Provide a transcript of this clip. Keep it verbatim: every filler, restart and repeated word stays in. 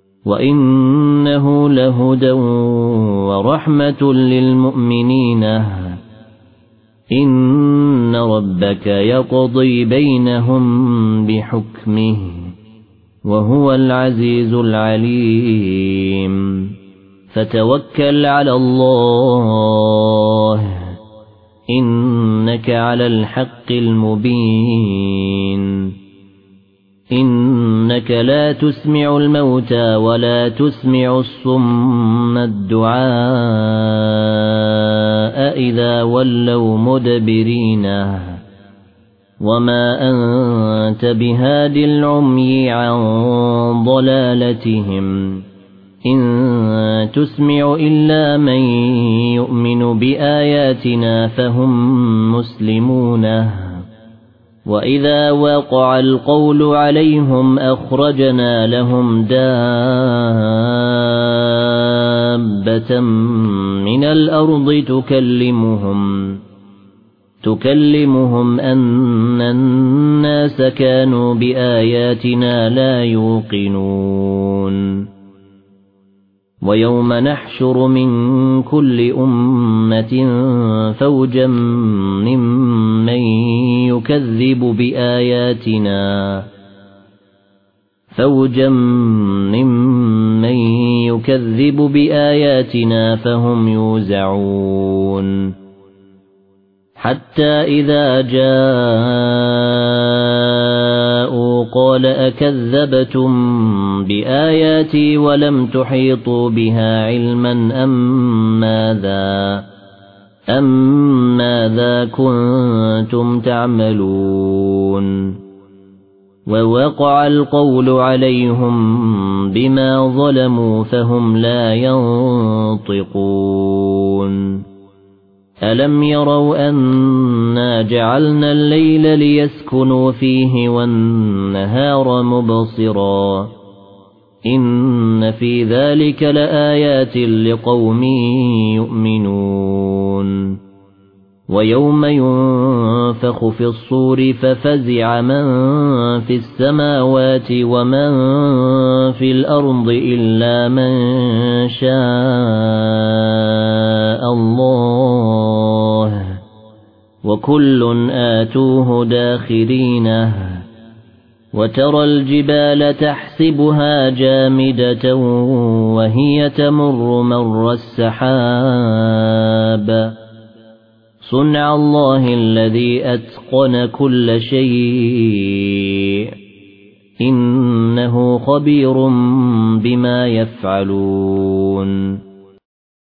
وإنه لهدى ورحمة للمؤمنين إن ربك يقضي بينهم بحكمه وهو العزيز العليم فتوكل على الله إنك على الحق المبين إنك لا تسمع الموتى ولا تسمع الصم الدعاء إذا ولوا مدبرين وما أنت بهاد العمي عن ضلالتهم إن تسمع إلا من يؤمن بآياتنا فهم مسلمون وإذا وقع القول عليهم أخرجنا لهم دابة من الأرض تكلمهم تكلمهم أن الناس كانوا بآياتنا لا يوقنون ويوم نحشر من كل أمة فوجا ممن يكذب بآياتنا فوجا ممن يكذب بآياتنا فهم يوزعون حتى إذا جاءوا قال أكذبتم بآياتي ولم تحيطوا بها علما أم ماذا أم ماذا كنتم تعملون ووقع القول عليهم بما ظلموا فهم لا ينطقون ألم يروا أنا جعلنا الليل ليسكنوا فيه والنهار مبصرا إن في ذلك لآيات لقوم يؤمنون ويوم ينفخ في الصور ففزع من في السماوات ومن في الأرض إلا من شاء الله وكل آتوه داخرين وترى الجبال تحسبها جامدة وهي تمر مر السحاب صنع الله الذي أتقن كل شيء إنه خبير بما يفعلون